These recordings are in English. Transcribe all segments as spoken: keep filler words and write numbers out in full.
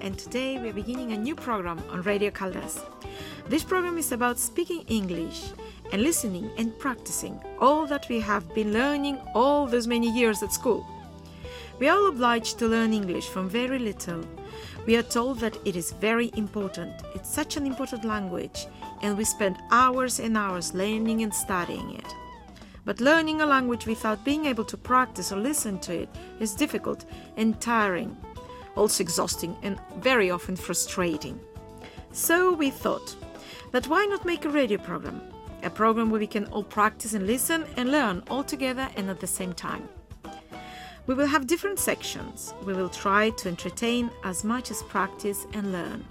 and today we're beginning a new program on Radio Caldas. This program is about speaking English and listening and practicing all that we have been learning all those many years at school. We are all obliged to learn English from very little. We are told that it is very important. It's such an important language, and we spend hours and hours learning and studying it. But learning a language without being able to practice or listen to it is difficult and tiring, also exhausting and very often frustrating. So we thought that why not make a radio program, a program where we can all practice and listen and learn all together and at the same time. We will have different sections. We will try to entertain as much as practice and learn.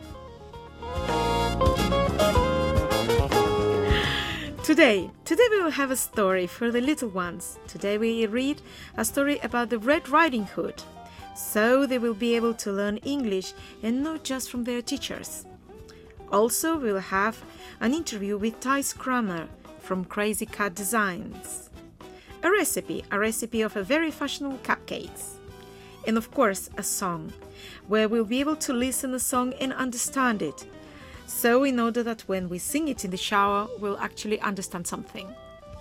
Today, today we will have a story for the little ones. Today we read a story about the Red Riding Hood. So they will be able to learn English and not just from their teachers. Also, we will have an interview with Thijs Kramer from Crazy Cat Designs. A recipe, a recipe of a very fashionable cupcakes. And of course, a song, where we'll be able to listen to the song and understand it. So in order that when we sing it in the shower, we'll actually understand something.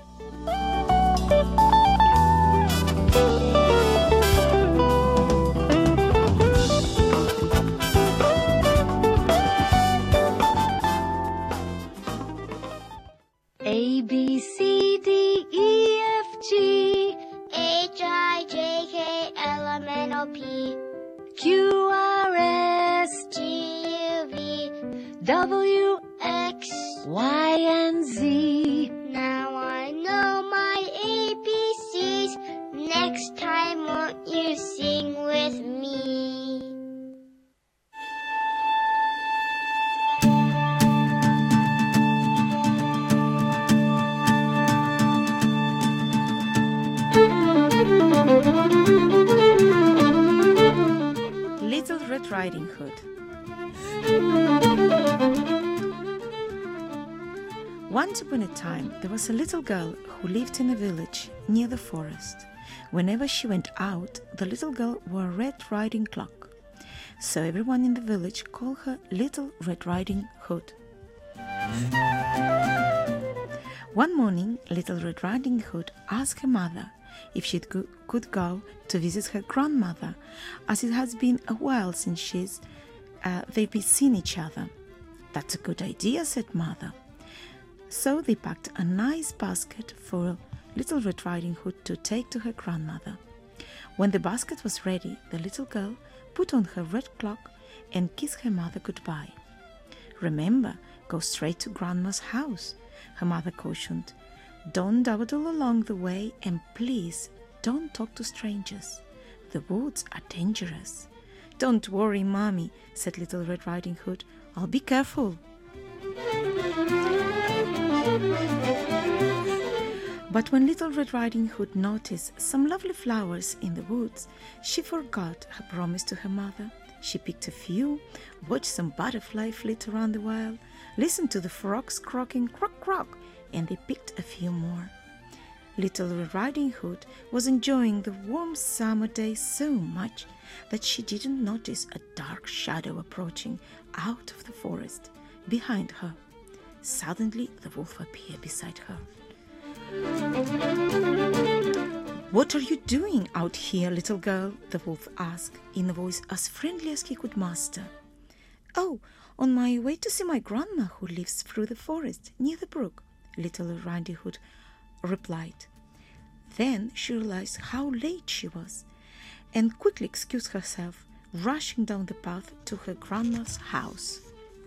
A, B, C, D, E, F, G H, I, J, K, L, M, N, O, P Q, R, S T, U, V W, X, Y, and Z. Now I know my A B Cs. Next time won't you sing with me? Little Red Riding Hood. Once upon a time, there was a little girl who lived in a village near the forest. Whenever she went out, the little girl wore a red riding cloak. So everyone in the village called her Little Red Riding Hood. One morning, Little Red Riding Hood asked her mother if she could go to visit her grandmother, as it has been a while since she's, uh, they've been seen each other. That's a good idea, said mother. So they packed a nice basket for Little Red Riding Hood to take to her grandmother. When the basket was ready, the little girl put on her red cloak and kissed her mother goodbye. Remember, go straight to Grandma's house, her mother cautioned. Don't dawdle along the way, and please don't talk to strangers. The woods are dangerous. Don't worry, Mommy, said Little Red Riding Hood. I'll be careful. But when Little Red Riding Hood noticed some lovely flowers in the woods, she forgot her promise to her mother. She picked a few, watched some butterflies flit around the while, listened to the frogs croaking croak croak, and they picked a few more. Little Red Riding Hood was enjoying the warm summer day so much that she didn't notice a dark shadow approaching out of the forest behind her. Suddenly, the wolf appeared beside her. What are you doing out here, little girl? The wolf asked in a voice as friendly as he could muster. Oh, on my way to see my grandma who lives through the forest near the brook, Little Red Riding Hood replied. Then she realized how late she was and quickly excused herself, rushing down the path to her grandma's house.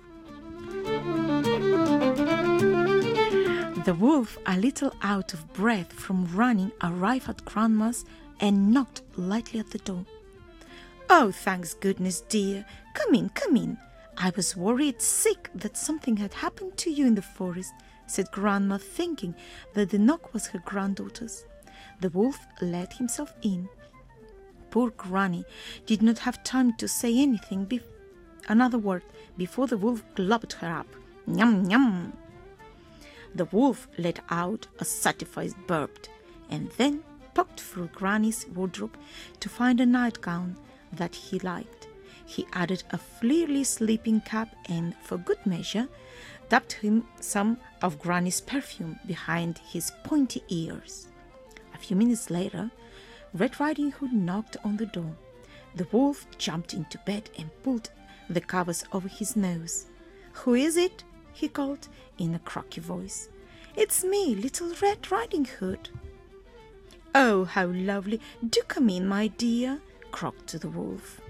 The wolf, a little out of breath from running, arrived at Grandma's and knocked lightly at the door. Oh, thanks goodness, dear. Come in, come in. I was worried sick that something had happened to you in the forest, said Grandma, thinking that the knock was her granddaughter's. The wolf let himself in. Poor Granny did not have time to say anything, be- another word, before the wolf gobbled her up. Yum, yum. The wolf let out a satisfied burp and then poked through Granny's wardrobe to find a nightgown that he liked. he added a fleary sleeping cap and, for good measure, dabbed him some of Granny's perfume behind his pointy ears. A few minutes later, Red Riding Hood knocked on the door. The wolf jumped into bed and pulled the covers over his nose. "Who is it?" he called in a croaky voice. "It's me, Little Red Riding Hood." "Oh, how lovely! Do come in, my dear," croaked the wolf.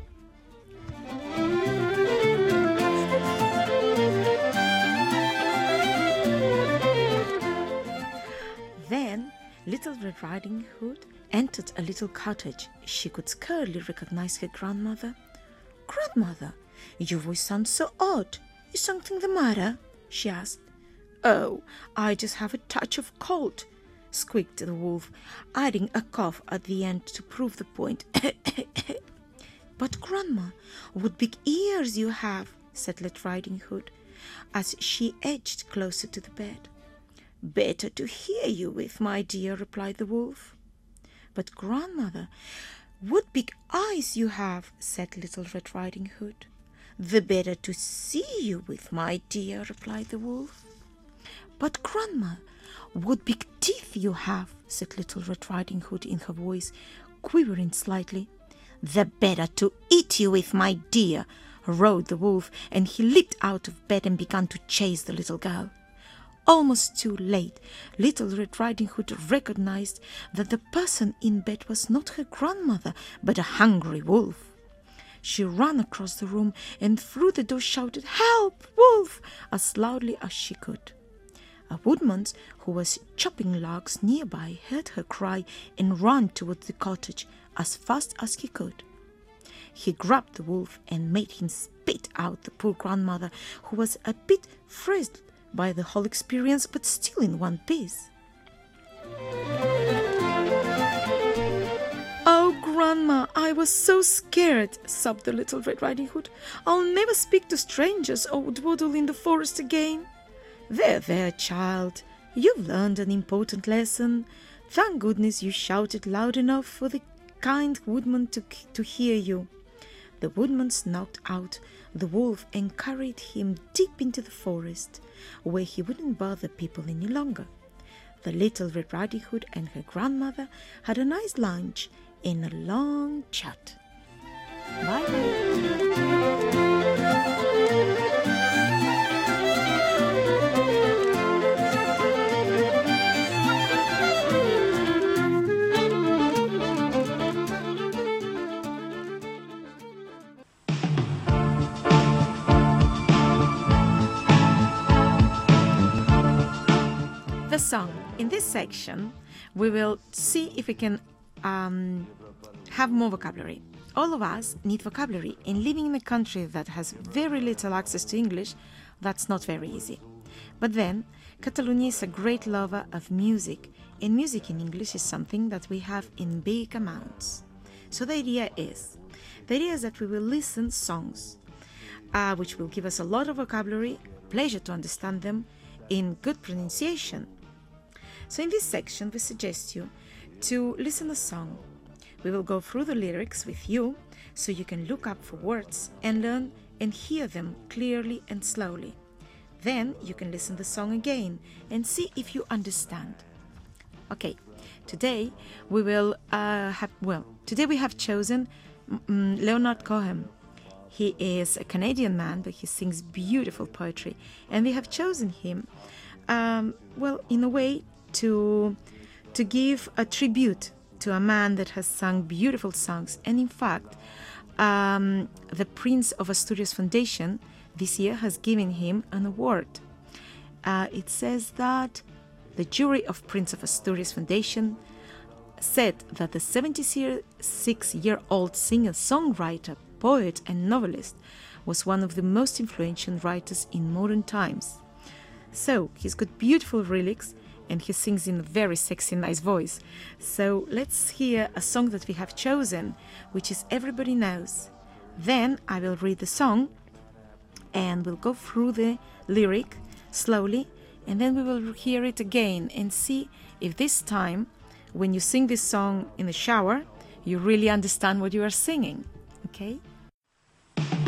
Then Little Red Riding Hood entered a little cottage. She could scarcely recognize her grandmother. "Grandmother, your voice sounds so odd. Is something the matter?" she asked. "Oh, I just have a touch of cold," squeaked the wolf, adding a cough at the end to prove the point. "But, Grandma, what big ears you have," said Red Riding Hood, as she edged closer to the bed. "Better to hear you with, my dear," replied the wolf. "But, Grandmother, what big eyes you have," said Little Red Riding Hood. "The better to see you with, my dear," replied the wolf. "But, Grandma, what big teeth you have," said Little Red Riding Hood in her voice, quivering slightly. "The better to eat you with, my dear," roared the wolf, and he leaped out of bed and began to chase the little girl. Almost too late, Little Red Riding Hood recognized that the person in bed was not her grandmother, but a hungry wolf. She ran across the room and through the door shouted, "Help, wolf!" as loudly as she could. A woodman who was chopping logs nearby heard her cry and ran towards the cottage as fast as he could. He grabbed the wolf and made him spit out the poor grandmother, who was a bit frizzled by the whole experience, but still in one piece. "Oh, Grandma, I was so scared," sobbed the Little Red Riding Hood. "I'll never speak to strangers or dawdle in the forest again." "There, there, child, you've learned an important lesson. Thank goodness you shouted loud enough for the kind woodman to, to hear you." The woodman knocked out the wolf and carried him deep into the forest, where he wouldn't bother people any longer. The Little Red Riding Hood and her grandmother had a nice lunch and a long chat. Bye. The song. In this section, we will see if we can um, have more vocabulary. All of us need vocabulary, and living in a country that has very little access to English, that's not very easy. But then, Catalonia is a great lover of music, and music in English is something that we have in big amounts. So the idea is, the idea is that we will listen songs, uh, which will give us a lot of vocabulary, pleasure to understand them, in good pronunciation. So in this section, we suggest you to listen a song. We will go through the lyrics with you, so you can look up for words and learn and hear them clearly and slowly. Then you can listen the song again and see if you understand. Okay, today we will uh, have, well, today we have chosen um, Leonard Cohen. He is a Canadian man, but he sings beautiful poetry. And we have chosen him, um, well, in a way to, to give a tribute to a man that has sung beautiful songs. And in fact, um, the Prince of Asturias Foundation this year has given him an award. Uh, it says that the jury of Prince of Asturias Foundation said that the seventy-six-year-old singer-songwriter, poet and novelist was one of the most influential writers in modern times. So he's got beautiful lyrics and he sings in a very sexy, nice voice. So let's hear a song that we have chosen, which is Everybody Knows. Then I will read the song and we'll go through the lyric slowly, and then we will hear it again and see if this time, when you sing this song in the shower, you really understand what you are singing. Okay?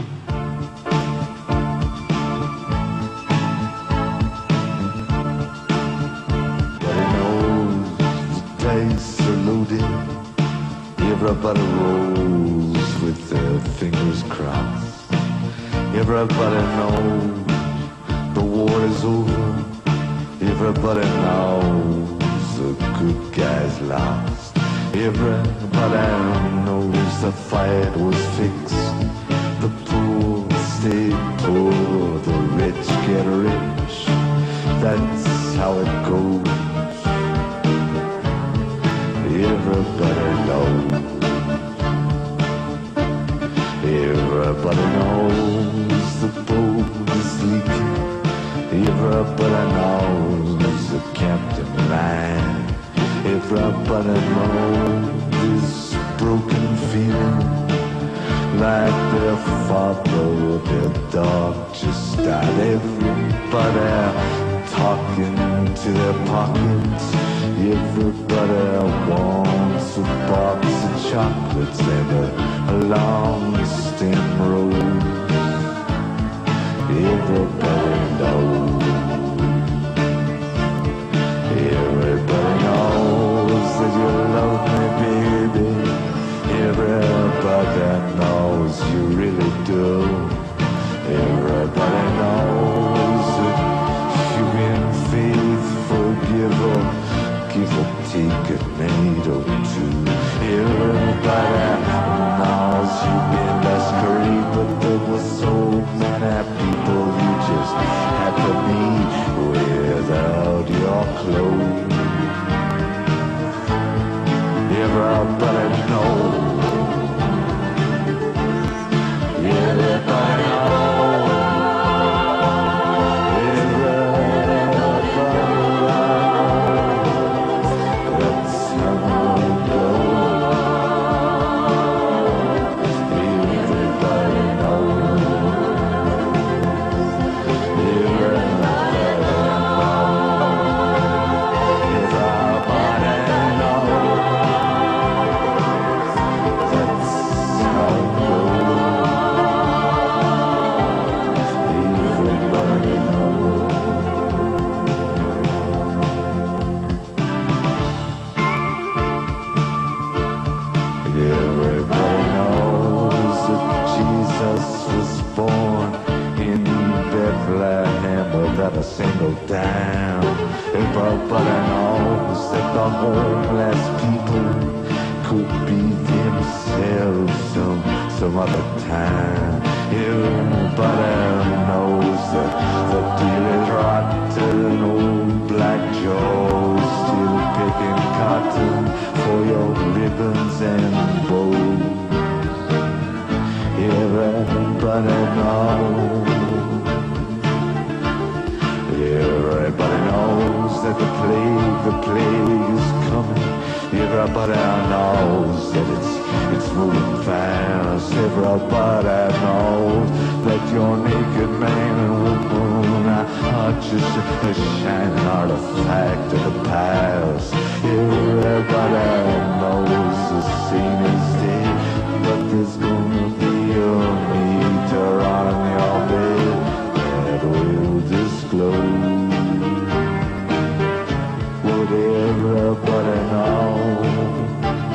loaded. Everybody rolls with their fingers crossed. Everybody knows the war is over. Everybody knows the good guys lost. Everybody knows the fight was fixed. The poor stay poor, the rich get rich. That's how it goes. Everybody knows. Everybody knows the boat is leaking. Everybody knows the captain lying. Everybody knows this broken feeling, like their father or their dog just died. Everybody talking to their pockets. Everybody wants a box of chocolates and a, a long stem rose. Everybody knows. Everybody knows that you love me, baby. Everybody knows you really do. Everybody knows that you've been faithful, giver. Give or take a night or two. Everybody knows you've been less great, but there were so many people you just had to meet without your clothes. Everybody knows. Everybody knows. A single dime. Everybody knows that the homeless people could be themselves some, some other time. Everybody knows that the deal is rotten. Old Black Joe still picking cotton for your ribbons and bows. Everybody knows. Everybody knows that the plague, the plague is coming. Everybody knows that it's it's moving fast. Everybody knows that your naked man and woman are just a shining artifact of the past. Everybody knows the scene is dead, but there's gonna be a meter on your bed that will disclose. Everybody knows.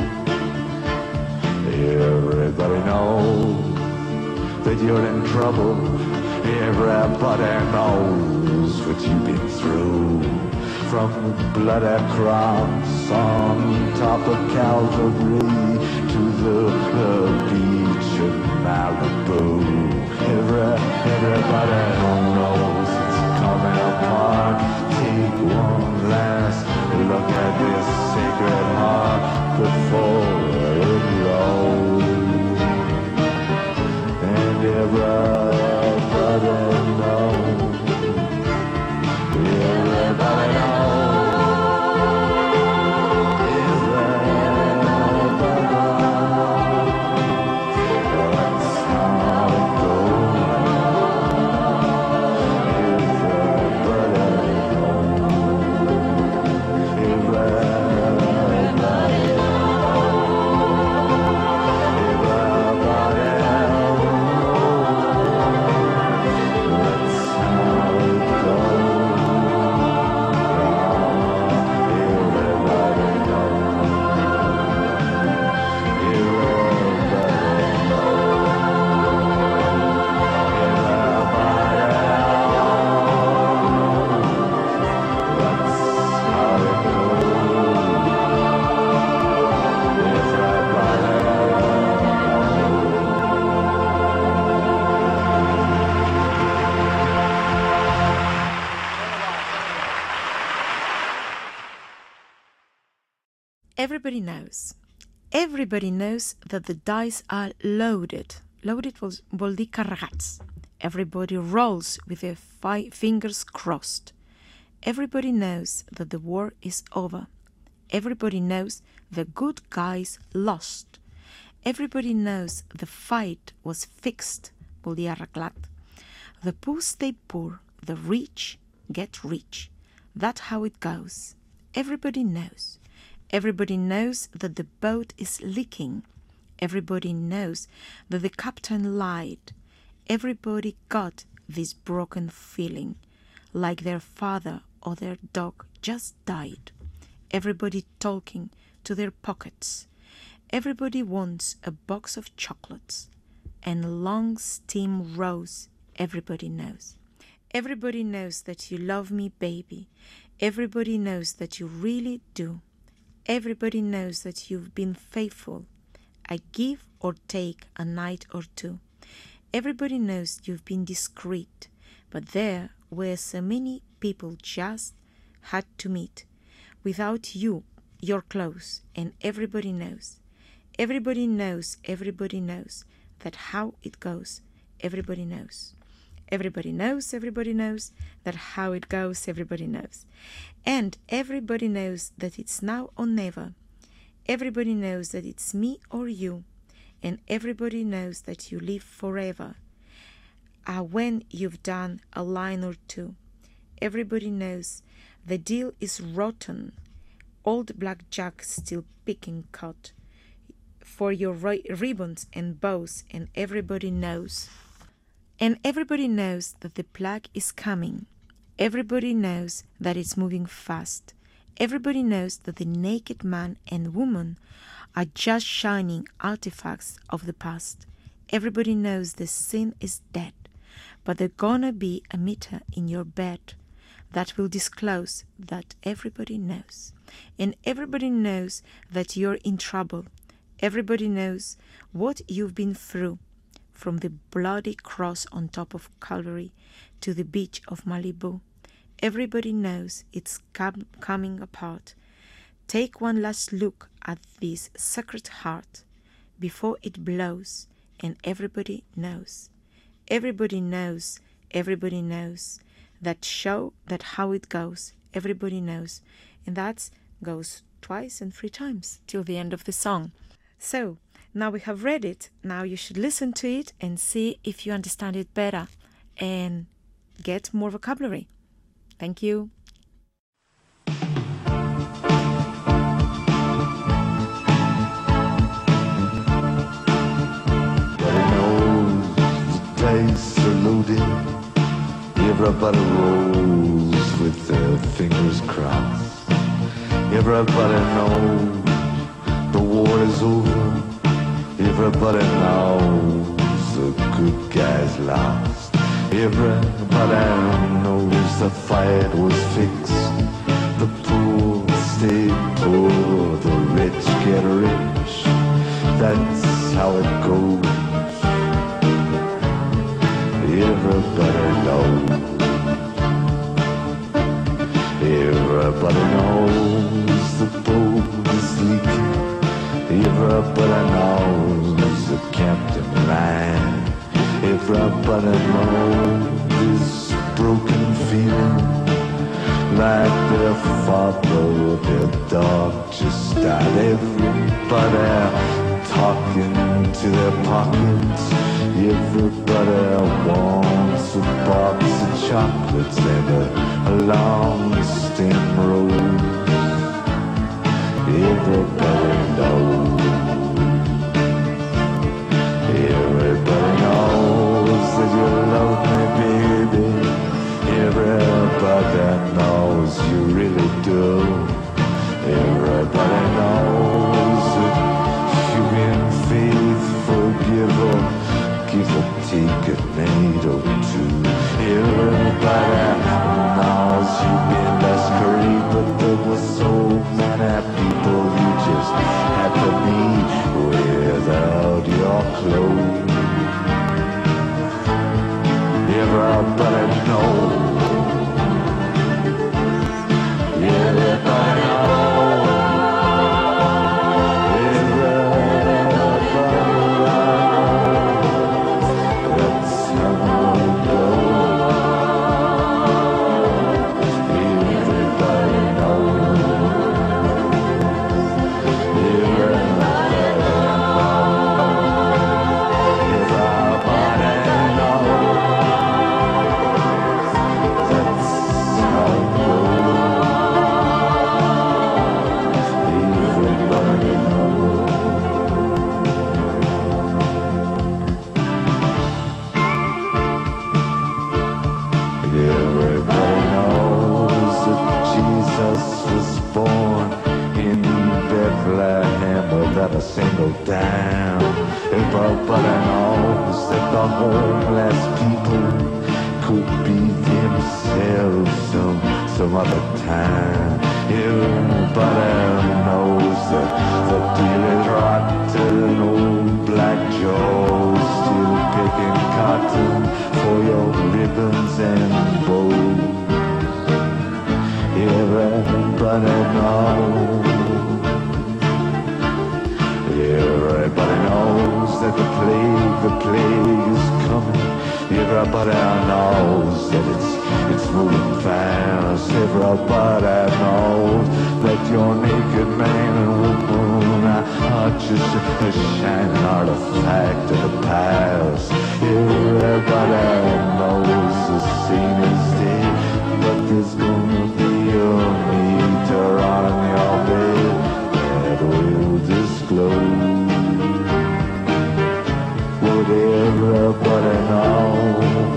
Everybody knows that you're in trouble. Everybody knows what you've been through. From the bloody cross on top of Calvary to the, the beach of Malibu. Every, everybody knows it's coming apart. Take one last look at this sacred heart before it rolls. And everybody knows. Everybody knows. Everybody knows. Everybody knows. Everybody knows that the dice are loaded. Loaded vol, vol dir carregats. Everybody rolls with their fi- fingers crossed. Everybody knows that the war is over. Everybody knows the good guys lost. Everybody knows the fight was fixed, vol dir arreglat. The poor stay poor, the rich get rich. That's how it goes. Everybody knows. Everybody knows that the boat is leaking. Everybody knows that the captain lied. Everybody got this broken feeling, like their father or their dog just died. Everybody talking to their pockets. Everybody wants a box of chocolates and long steam rose. Everybody knows. Everybody knows that you love me, baby. Everybody knows that you really do. Everybody knows that you've been faithful. I give or take a night or two. Everybody knows you've been discreet, but there were so many people just had to meet. Without you, you're close, and everybody knows. Everybody knows, everybody knows that how it goes. Everybody knows. Everybody knows, everybody knows that how it goes, everybody knows. And everybody knows that it's now or never. Everybody knows that it's me or you. And everybody knows that you live forever. Ah, when you've done a line or two. Everybody knows the deal is rotten. Old Black Jack still picking cut for your ri- ribbons and bows, and everybody knows. And everybody knows that the plague is coming. Everybody knows that it's moving fast. Everybody knows that the naked man and woman are just shining artifacts of the past. Everybody knows the sin is dead, but there's gonna be a meter in your bed that will disclose that everybody knows. And everybody knows that you're in trouble. Everybody knows what you've been through. From the bloody cross on top of Calvary to the beach of Malibu. Everybody knows it's com- coming apart. Take one last look at this sacred heart before it blows, and everybody knows. Everybody knows, everybody knows. That show that how it goes. Everybody knows. And that goes twice and three times till the end of the song. So, now we have read it. Now you should listen to it and see if you understand it better and get more vocabulary. Thank you. Everybody knows the dice are loaded. Everybody rolls with their fingers crossed. Everybody knows the war is over. Everybody knows the good guys lost. Everybody knows the fight was fixed. The poor stay poor, the rich get rich. That's how it goes. Everybody knows. Everybody knows the boat is leaking. Everybody knows the captain lied. Everybody knows this broken feeling, like their father or their dog just died. Everybody talking to their pockets. Everybody wants a box of chocolates and a, a long stem rose. Everybody knows. Everybody knows that you love me, baby. Everybody knows you really do. Everybody knows that you've been faithful, give up, give or take a night or two. Everybody knows you've been discreet, but there were so many people you just had to meet without your clothes. Everybody knows. Everybody knows. down. Everybody knows that the homeless people could be themselves some, some other time. Everybody knows that the deal is rotten. Old Black Joe's still picking cotton for your ribbons and bows. Everybody knows. Everybody knows that the plague, the plague is coming. Everybody knows that it's it's moving fast. Everybody knows that you're naked man and woman are just a shining artifact of the past. Everybody knows the scene is dead, but there's gonna be a meter on your bed that will disclose what everybody knows.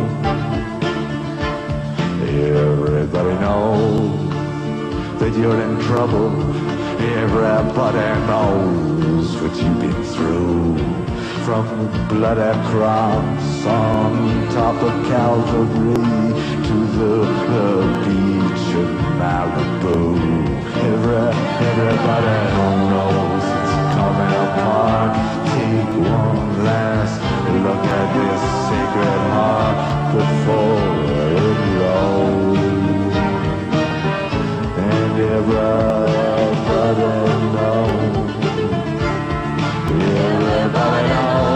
Everybody knows that you're in trouble. Everybody knows what you've been through. From the bloody cross on top of Calvary to the, the beach of Malibu. Every, everybody knows it's coming apart. Take one last look at this sacred heart before it rolls. And everybody knows. Everybody knows.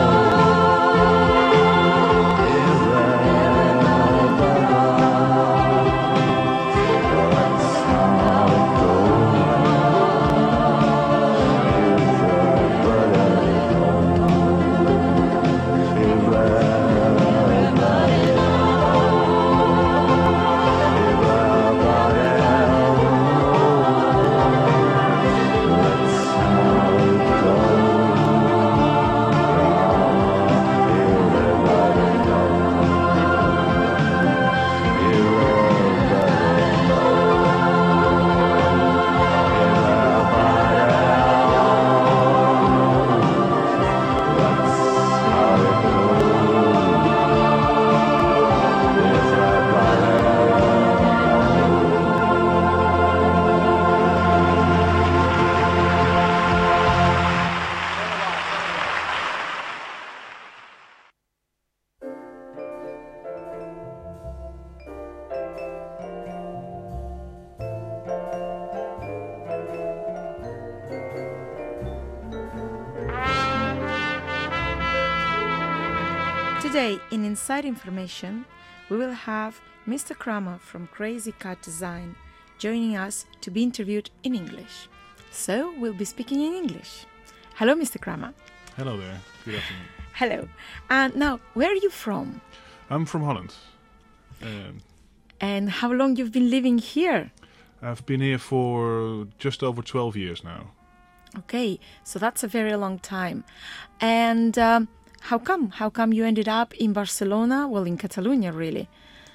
Today, in Inside Information, we will have Mister Kramer from Crazy Cat Design joining us to be interviewed in English. So, we'll be speaking in English. Hello, Mister Kramer. Hello there. Good afternoon. Hello. And now, where are you from? I'm from Holland. Um, and how long you've been living here? I've been here for just over twelve years now. Okay, so that's a very long time. And um, how come? How come you ended up in Barcelona? Well, in Catalonia, really.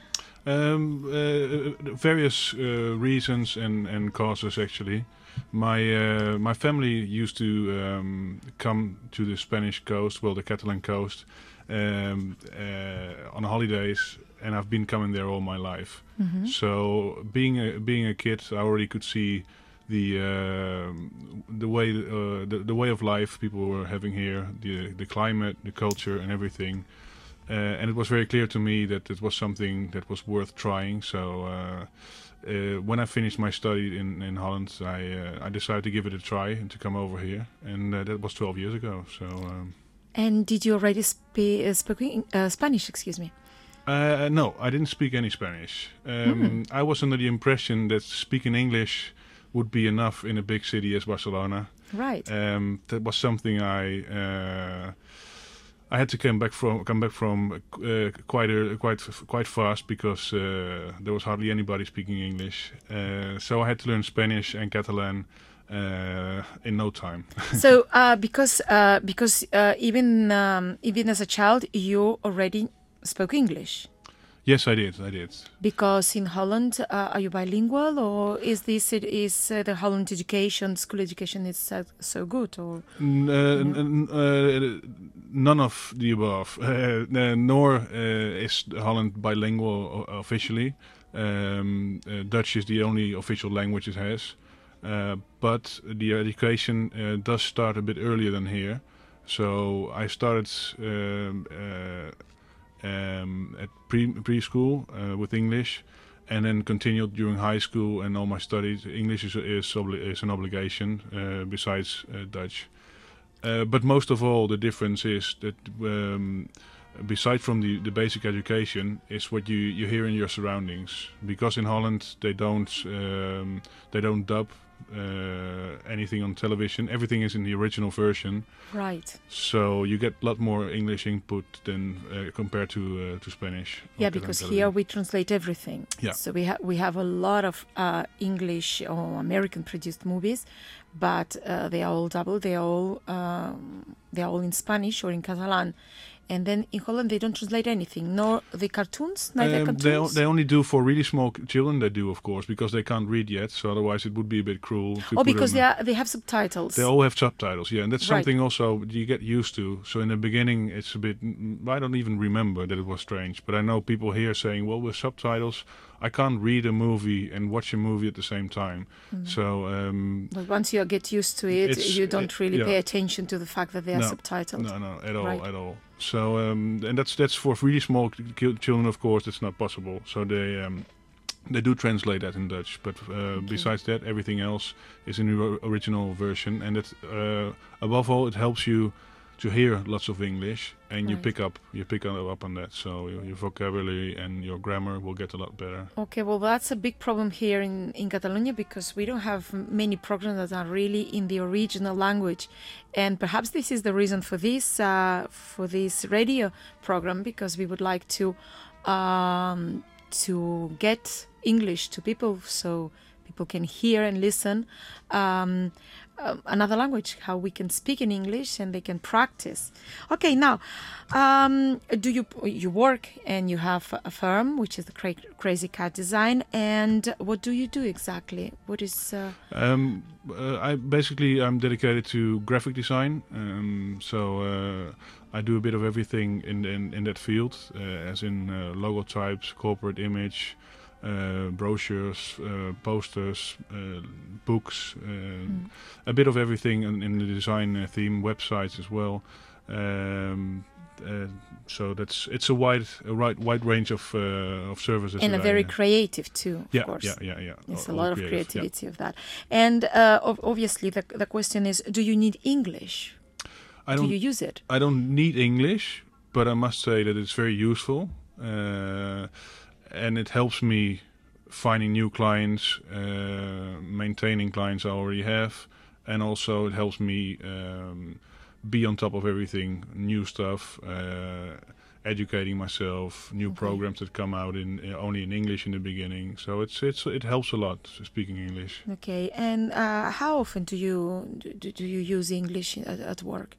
Um, uh, various uh, reasons and, and causes, actually. My uh, my family used to um, come to the Spanish coast, well, the Catalan coast, um, uh, on holidays, and I've been coming there all my life. Mm-hmm. So, being a being a kid, I already could see the uh, the way uh, the, the way of life people were having here, the the climate, the culture, and everything. Uh, and it was very clear to me that it was something that was worth trying. So uh, uh, when I finished my study in, in Holland, I uh, I decided to give it a try and to come over here. And uh, that was twelve years ago. So. Um, and did you already spe- uh, speak uh, Spanish? Excuse me. Uh, no, I didn't speak any Spanish. Um, Mm. I was under the impression that speaking English would be enough in a big city as Barcelona. Right. Um, that was something I uh, I had to come back from come back from uh, quite a, quite quite fast because uh, there was hardly anybody speaking English. Uh, so I had to learn Spanish and Catalan uh, in no time. So uh, because uh, because uh, even um, even as a child you already spoke English. Yes, I did. I did. Because in Holland, uh, are you bilingual, or is this it is uh, the Holland education, school education, is so, so good, or N- uh, n- n- uh, none of the above. Uh, uh, nor uh, is Holland bilingual o- officially. Um, uh, Dutch is the only official language it has. Uh, but the education uh, does start a bit earlier than here. So I started um, uh, um, at pre preschool uh, with English, and then continued during high school and all my studies. English is is, obli- is an obligation uh, besides uh, Dutch. Uh, but most of all, the difference is that um, besides from the, the basic education, is what you, you hear in your surroundings. Because in Holland they don't um, they don't dub uh, anything on television. Everything is in the original version. right? So you get a lot more English input than uh, compared to uh, to Spanish. or Yeah, to because television. here we translate everything. Yeah. So we have we have a lot of uh, English or American produced movies, but uh, they are all double. They are all um, they are all in Spanish or in Catalan. And then in Holland they don't translate anything, nor the cartoons, neither Um, they, o- cartoons. they only do for really small c- children. They do, of course, because they can't read yet. So otherwise, it would be a bit cruel. To Oh, put because them, they are, they have subtitles. They all have subtitles, yeah, and that's Right. something also you get used to. So in the beginning, it's a bit. I don't even remember that it was strange, but I know people here saying, "Well, with subtitles, I can't read a movie and watch a movie at the same time." Mm. So um, But once you get used to it, It's- you don't it- really yeah. pay attention to the fact that they are No, subtitled. no, no, at all, Right. at all. So um, and that's that's for really small ki- children, of course, it's not possible. So they. Um, They do translate that in Dutch, but uh, besides that, everything else is in the o- original version. And it, uh, above all, it helps you to hear lots of English, and you Right. pick up, you pick up on that. So your, your vocabulary and your grammar will get a lot better. Okay, well, that's a big problem here in, in Catalonia, because we don't have many programs that are really in the original language. And perhaps this is the reason for this, uh, for this radio program, because we would like to um, to get English to people, so people can hear and listen um, um, another language, how we can speak in English and they can practice. Okay, now, um, do you you work and you have a firm, which is the Cra- Crazy Cat Design, and what do you do exactly? What is... Uh, Um, uh, I basically I'm dedicated to graphic design, um, so uh, I do a bit of everything in in, in that field, uh, as in uh, logotypes, corporate image, uh, brochures, uh, posters, uh, books, uh, a bit of everything in, in the design uh, theme, websites as well. Um, uh, so that's it's a wide a wide wide range of uh, of services. and a that I, very uh, creative too, of yeah, course. yeah, yeah, yeah. It's a all lot of creative, yeah. creativity of that. And uh, ob- obviously the, the question is, do you need English? I Do don't you use it? I don't need English, but I must say that it's very useful, uh, and it helps me finding new clients, uh, maintaining clients I already have, and also it helps me um, be on top of everything, new stuff, uh, educating myself, new Okay. programs that come out in uh, only in English in the beginning. So it's it's it helps a lot speaking English. Okay, and uh, how often do you do, do you use English at, at work?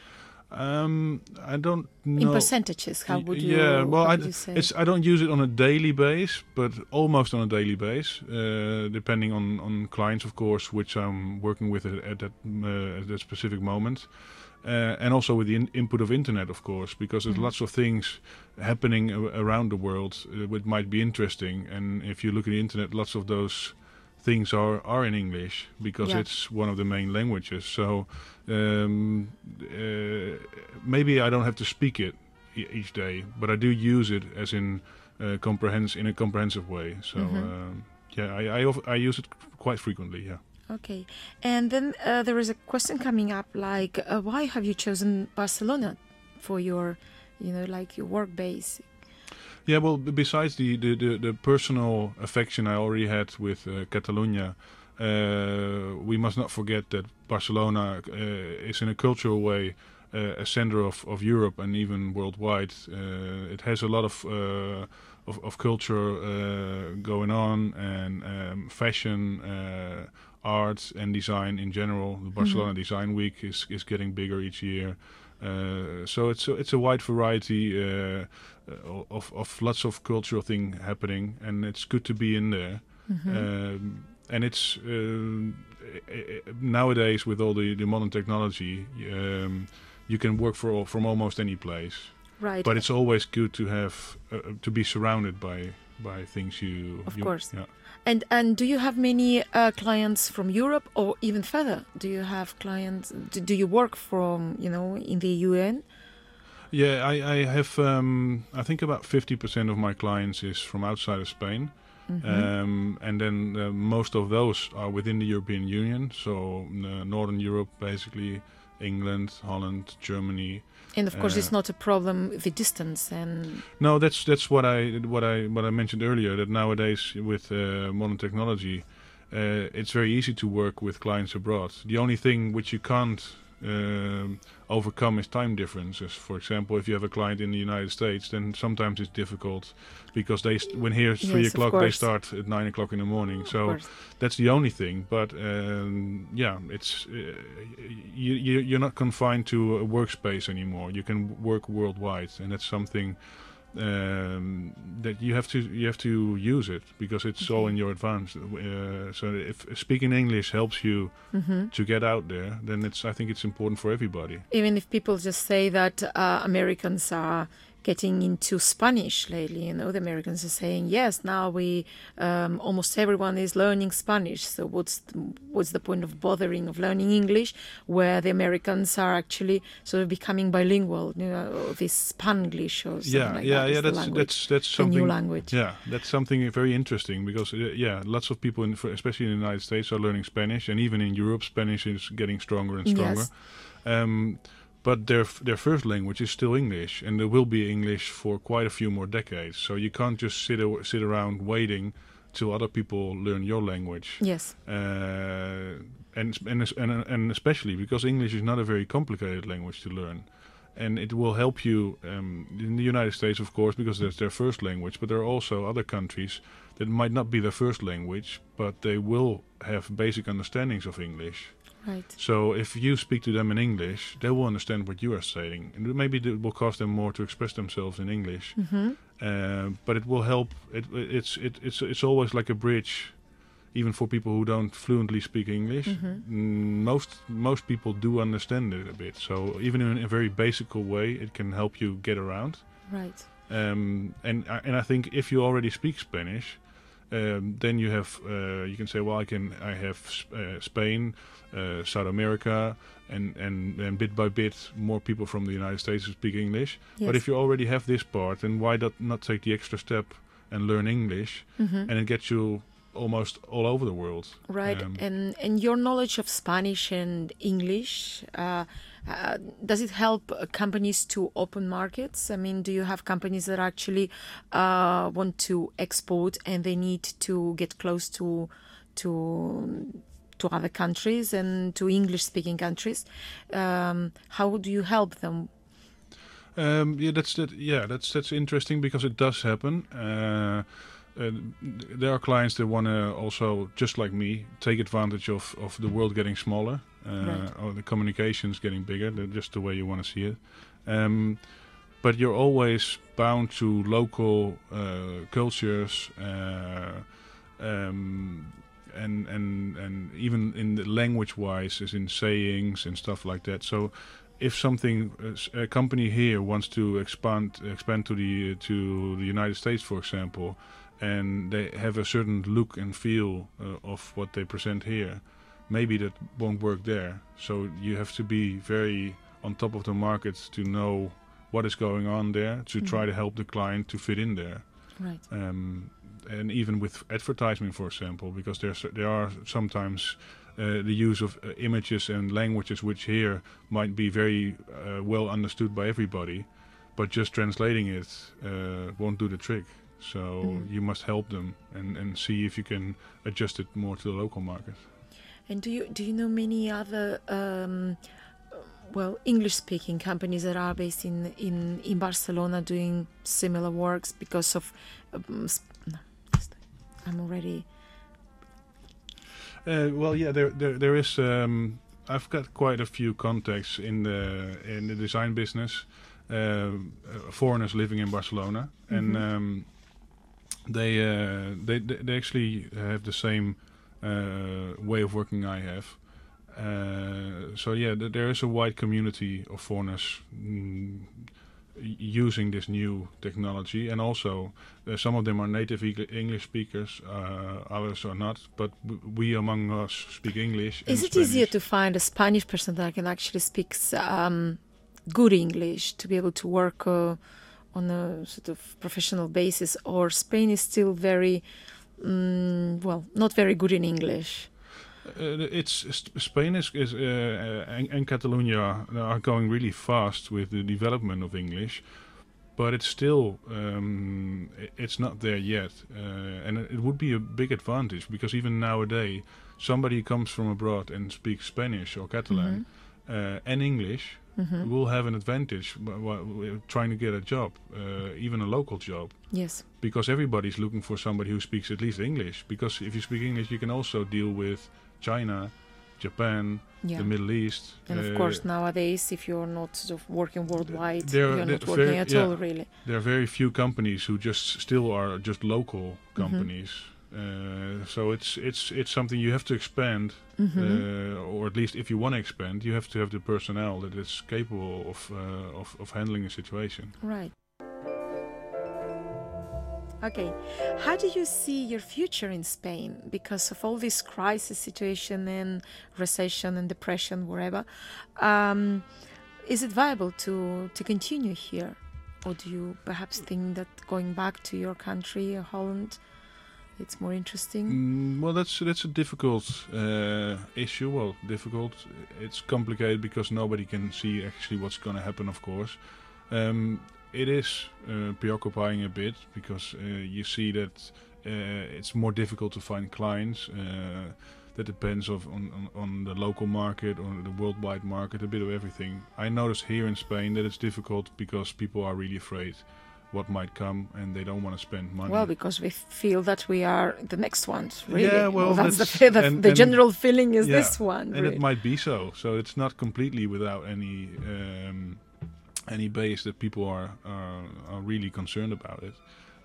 Um, I don't know. In percentages, how would you? Yeah, well, how I, would you say? it's I don't use it on a daily base, but almost on a daily base, uh, depending on, on clients, of course, which I'm working with at, at that uh, at that specific moment, uh, and also with the in- input of internet, of course, because there's Mhm. lots of things happening a- around the world uh, which might be interesting, and if you look at the internet, lots of those things are, are in English because Yeah. it's one of the main languages. So um, uh, maybe I don't have to speak it e- each day, but I do use it as in uh, comprehens- in a comprehensive way. So Mhm. um, yeah, I I, of- I use it quite frequently. Yeah. Okay, and then uh, there is a question coming up, like, uh, why have you chosen Barcelona for your, you know, like your work base? Yeah, well, b- besides the, the, the, the personal affection I already had with uh, Catalonia, uh, we must not forget that Barcelona uh, is in a cultural way uh, a center of, of Europe and even worldwide. Uh, it has a lot of uh, of, of culture uh, going on, and um, fashion, uh, art and design in general. The Barcelona Design Week is, is getting bigger each year. Uh, so it's a, it's a wide variety uh, of of lots of cultural thing happening, and it's good to be in there. Mm-hmm. Um, and it's uh, nowadays with all the, the modern technology, um, you can work for all, from almost any place. Right. But it's always good to have uh, to be surrounded by by things you. Of you, course. Yeah. And and do you have many uh, clients from Europe or even further? Do you have clients? Do, do you work from you know in the U N? Yeah, I, I have. Um, I think about fifty percent of my clients is from outside of Spain, Mm-hmm. um, and then uh, most of those are within the European Union. So uh, Northern Europe, basically, England, Holland, Germany. And of course, uh, it's not a problem the distance and. No, that's that's what I what I what I mentioned earlier. That nowadays with uh, modern technology, uh, it's very easy to work with clients abroad. The only thing which you can't um, overcome is time differences. For example, if you have a client in the United States, then sometimes it's difficult because they st- when here it's three Yes, of o'clock, they course. start at nine o'clock in the morning. Of So course. that's the only thing. But um, yeah, it's uh, you, you you're not confined to a workspace anymore. You can work worldwide, and that's something um, that you have to you have to use it because it's all Okay. in your advantage. Uh, so if speaking English helps you Mm-hmm. to get out there, then it's I think it's important for everybody. Even if people just say that uh, Americans are getting into Spanish lately, you know, the Americans are saying, yes, now we, um, almost everyone is learning Spanish. So what's the, what's the point of bothering of learning English where the Americans are actually sort of becoming bilingual, you know, this Spanglish or something Yeah, like yeah, that is yeah. the That's language, that's that's the something. new language. Yeah, that's something very interesting because uh, yeah, lots of people, in, for- especially in the United States, are learning Spanish, and even in Europe, Spanish is getting stronger and stronger. Yes. Um, but their f- their first language is still English, and there will be English for quite a few more decades. So you can't just sit a- sit around waiting till other people learn your language. Yes. Uh, and, and es- and and especially because English is not a very complicated language to learn, and it will help you um, in the United States, of course, because that's their first language. But there are also other countries that might not be their first language, but they will have basic understandings of English. Right. So if you speak to them in English, they will understand what you are saying, and maybe it will cost them more to express themselves in English. Mm-hmm. Uh, but it will help. It, it's it, it's it's always like a bridge, even for people who don't fluently speak English. Mhm. Mm, most most people do understand it a bit. So even in a very basic way, it can help you get around. Right. Um, and I- and I think if you already speak Spanish, um, then you have uh, you can say, well, I can I have uh, Spain, uh, South America, and, and and bit by bit more people from the United States who speak English. Yes. But if you already have this part, then why not not take the extra step and learn English, Mm-hmm. and it gets you almost all over the world. Right, Um, and and your knowledge of Spanish and English, uh, uh, does it help uh, companies to open markets? I mean, do you have companies that actually uh, want to export and they need to get close to to to other countries and to English-speaking countries? Um, how do you help them? Um, yeah, that's that. Yeah, that's that's interesting because it does happen. Uh, uh, there are clients that want to also, just like me, take advantage of, of the world getting smaller, uh, Right. or the communications getting bigger. They're just the way you want to see it. Um, but you're always bound to local uh, cultures, uh, um, and and and even in the language-wise, as in sayings and stuff like that. So if something uh, s- a company here wants to expand expand to the to the United States, for example, and they have a certain look and feel uh, of what they present here, maybe that won't work there. So you have to be very on top of the market to know what is going on there, to try to help the client to fit in there. Right. Um, and even with advertising, for example, because there's there are sometimes uh, the use of uh, images and languages which here might be very uh, well understood by everybody, but just translating it uh, won't do the trick. So Mhm. you must help them and, and see if you can adjust it more to the local market. And do you do you know many other um, well English-speaking companies that are based in, in, in Barcelona doing similar works because of um, sp- no, I'm already Uh, well, yeah, there there, there is um, I've got quite a few contacts in the in the design business, uh, foreigners living in Barcelona, mm-hmm. and um, they, uh, they they actually have the same uh, way of working I have. Uh, so yeah, th- there is a wide community of foreigners mm, using this new technology, and also uh, some of them are native e- English speakers, uh, others are not, but w- we among us speak English. Is and it Spanish. easier to find a Spanish person that can actually speak um, good English to be able to work uh, on a sort of professional basis, or Spain is still very, um, well, not very good in English? Uh, it's Spain is, is uh, and, and Catalonia are going really fast with the development of English, but it's still um, it's not there yet, uh, and it would be a big advantage, because even nowadays somebody comes from abroad and speaks Spanish or Catalan mm-hmm. uh, and English mm-hmm. will have an advantage while trying to get a job, uh, even a local job. Yes, because everybody's looking for somebody who speaks at least English, because if you speak English you can also deal with China, Japan, yeah. the Middle East. And of uh, course nowadays, if you're not sort of working worldwide, there, you're there not working very, at yeah, all, really. There are very few companies who just still are just local companies. Mm-hmm. Uh, so it's it's it's something you have to expand, mm-hmm. uh, or at least if you want to expand, you have to have the personnel that is capable of uh, of, of handling a situation. Right. Okay, how do you see your future in Spain because of all this crisis situation and recession and depression, wherever? Um, is it viable to, to continue here? Or do you perhaps think that going back to your country, Holland, it's more interesting? Mm, well, that's that's a difficult uh, issue. Well, difficult. It's complicated because nobody can see actually what's going to happen, of course. Um, It is uh, preoccupying a bit because uh, you see that uh, it's more difficult to find clients. Uh, that depends of on, on, on the local market or the worldwide market, a bit of everything. I notice here in Spain that it's difficult because people are really afraid what might come and they don't want to spend money. Well, because we feel that we are the next ones, really. Yeah, well, well that's, that's the, the, and, the and general feeling is yeah, this one. And really. it might be so. So it's not completely without any... Um, any base that people are, are are really concerned about it.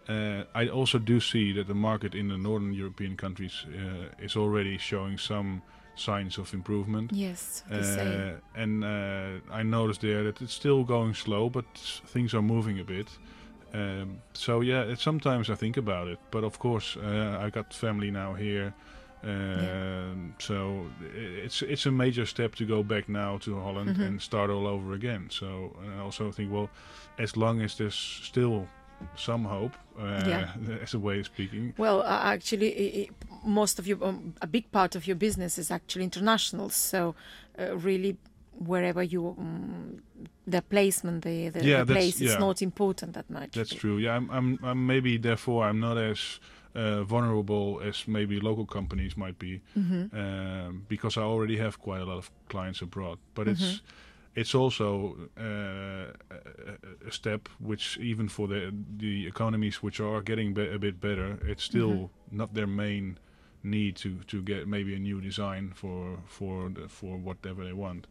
Uh, I also do see that the market in the northern European countries uh, is already showing some signs of improvement. Yes, the uh, same. And uh, I noticed there that it's still going slow, but things are moving a bit. Um, so yeah, it, sometimes I think about it, but of course uh, I got family now here. Uh, yeah. So it's it's a major step to go back now to Holland mm-hmm. and start all over again. So I also think, well, as long as there's still some hope, uh, yeah. as a way of speaking. Well, uh, actually, it, most of your um, a big part of your business is actually international. So uh, really, wherever you um, the placement, the the, yeah, the place yeah. is not important that much. That's true. Yeah, I'm I'm, I'm maybe therefore I'm not as Uh, vulnerable as maybe local companies might be, mm-hmm. um, because I already have quite a lot of clients abroad. But mm-hmm. it's it's also uh, a, a step which, even for the the economies which are getting be- a bit better, it's still mm-hmm. not their main need to, to get maybe a new design for for the, for whatever they want.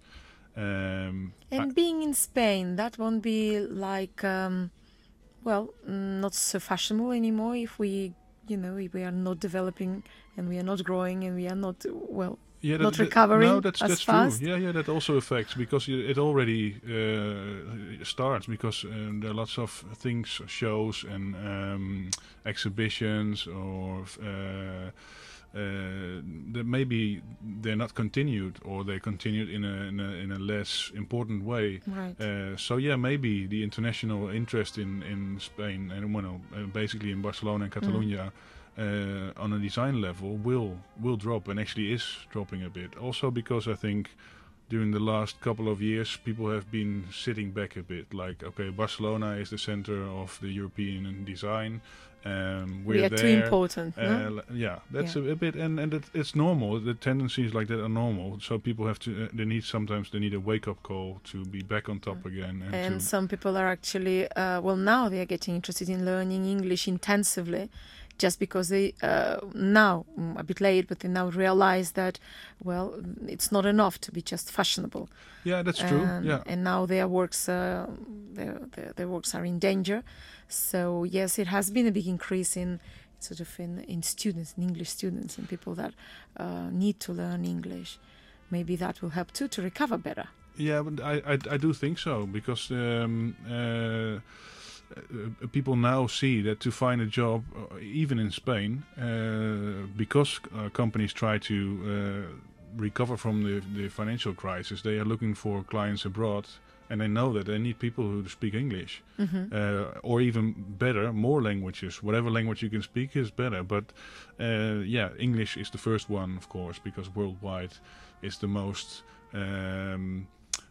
Um, and I being in Spain, that won't be like um, well, not so fashionable anymore if we. You know, if we are not developing and we are not growing and we are not, well, yeah, that, not that, recovering no, that's, as that's fast. True. Yeah, yeah, that also affects because it already uh, starts because um, there are lots of things, shows and um, exhibitions or uh, uh, that maybe they're not continued or they continued in a in a, in a less important way. Right. Uh, so yeah, maybe the international interest in, in Spain and well, uh, basically in Barcelona and Catalonia. Mm. Uh, on a design level will will drop and actually is dropping a bit. Also because I think during the last couple of years people have been sitting back a bit. Like, okay, Barcelona is the center of the European design. Um, we're we are there. too important. Uh, no? Yeah, that's yeah. A, a bit, and and it, it's normal. The tendencies like that are normal. So people have to. Uh, they need sometimes they need a wake up call to be back on top yeah. again. And, and to some people are actually uh, well now they are getting interested in learning English intensively. just because they uh, now, mm, a bit late, but they now realize that, well, it's not enough to be just fashionable. Yeah, that's true. And, Yeah. and now their works, uh, their, their their works are in danger. So yes, it has been a big increase in sort of in, in students, in English students, and people that uh, need to learn English. Maybe that will help too to recover better. Yeah, but I, I, I do think so, because um, uh, uh, people now see that to find a job, uh, even in Spain, uh, because uh, companies try to uh, recover from the, the financial crisis, they are looking for clients abroad, and they know that they need people who speak English, Mm-hmm. uh, or even better, more languages. Whatever language you can speak is better. But uh, yeah, English is the first one, of course, because worldwide is the most. Um,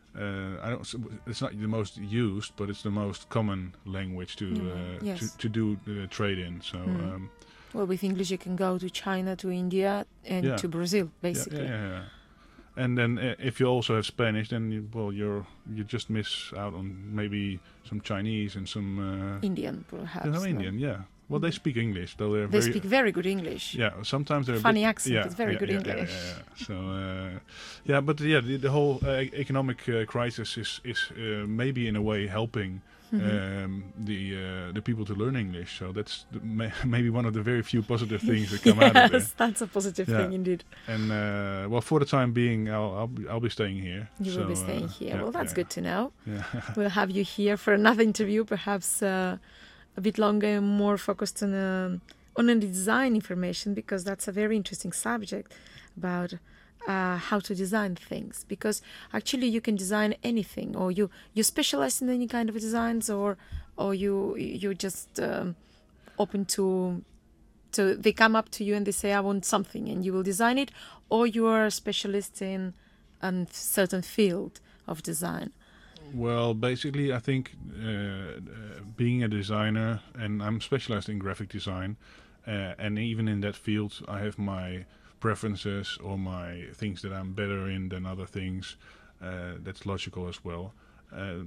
Uh, I don't. It's not the most used, but it's the most common language to Mm, uh, yes. to, to do uh, trade in. So Mm. um, Well, with English you can go to China, to India, and Yeah. to Brazil, yeah, basically. yeah, yeah, yeah. And then uh, if you also have Spanish, then you, well, you're you just miss out on maybe some Chinese and some uh, Indian, perhaps. you know, no? Indian. Yeah. Well, they speak English, though they're They very. speak very good English. Yeah, sometimes they're a Funny bit, accent, Yeah, but very yeah, good yeah, yeah, English. Yeah, yeah. So, uh, yeah, but yeah, the, the whole uh, e- economic uh, crisis is is uh, maybe in a way helping Mhm. um, the uh, the people to learn English. So that's the, may, maybe one of the very few positive things that come out of it. Yes, that's a positive Yeah. thing indeed. And uh, well, for the time being, I'll I'll be, I'll be staying here. You So, will be staying uh, here. yeah, Well, that's yeah, good to know. Yeah. We'll have you here for another interview, perhaps uh, a bit longer and more focused on um on the design information, because that's a very interesting subject about uh, how to design things. Because actually you can design anything, or you you specialize in any kind of designs, or or you you're just um, open to so they come up to you and they say I want something and you will design it, or you are a specialist in a certain field of design. Well, basically, I think uh, uh, being a designer, and I'm specialized in graphic design, uh, and even in that field, I have my preferences or my things that I'm better in than other things. Uh, that's logical as well. Uh,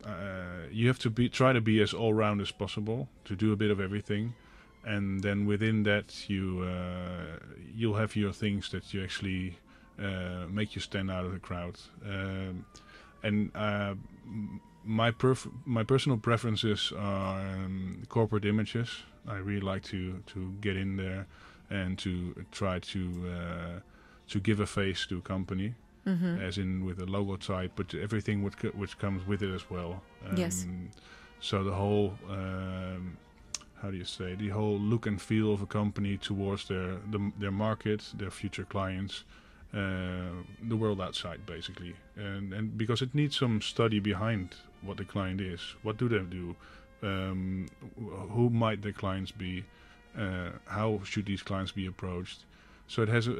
uh, you have to be try to be as all-round as possible, to do a bit of everything, and then within that, you uh, you'll have your things that you actually uh, make you stand out of the crowd. Um, And uh, m- my perf- my personal preferences are um, corporate images. I really like to, to get in there and to try to uh, to give a face to a company, Mm-hmm. as in with a logo type, but everything which co- which comes with it as well. Um, Yes. So the whole um, how do you say the whole look and feel of a company towards their the, their market, their future clients. Uh, the world outside, basically, and and because it needs some study behind what the client is. What do they do? Um, wh- who might the clients be? Uh, how should these clients be approached? So it has uh,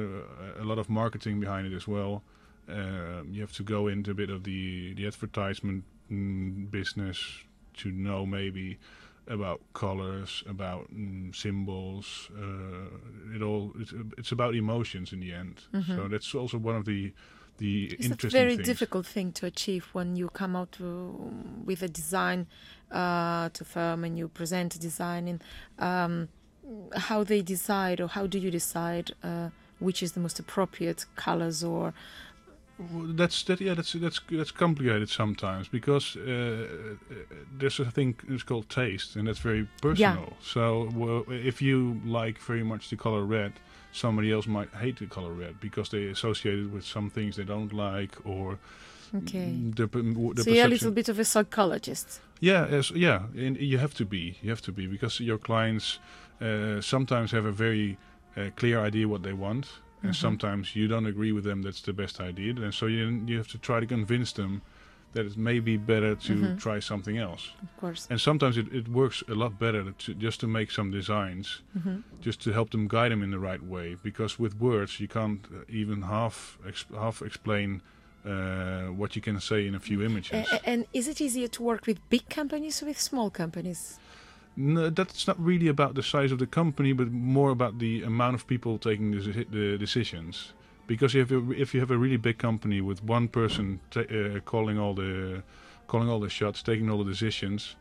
a lot of marketing behind it as well. Uh, you have to go into a bit of the the advertisement mm, business to know maybe about colors, about mm, symbols. Uh, it all it's, it's about emotions in the end. Mhm. So that's also one of the the It's a interesting very things. difficult thing to achieve when you come out to, with a design uh, to firm and you present a design. And um, how they decide, or how do you decide uh, which is the most appropriate colors, or Well, that's that. Yeah, that's that's that's complicated sometimes, because uh, uh, there's a thing it's called taste, and that's very personal. So well, if you like very much the color red, somebody else might hate the color red because they associate it with some things they don't like, or okay. mm, the, p- w- the So you're a perception- little bit of a psychologist. Yeah, as, yeah, and you have to be. You have to be because your clients uh, sometimes have a very uh, clear idea what they want, and Mhm. sometimes you don't agree with them. That's the best idea, and so you you have to try to convince them that it may be better to Mhm. try something else. Of course. And sometimes it, it works a lot better to just to make some designs, Mhm. just to help them guide them in the right way. Because with words you can't uh, even half ex- half explain uh, what you can say in a few images. A- a- and is it easier to work with big companies or with small companies? No, that's not really about the size of the company, but more about the amount of people taking the, deci- the decisions. Because if you, if you have a really big company with one person ta- uh, calling all the calling all the shots, taking all the decisions,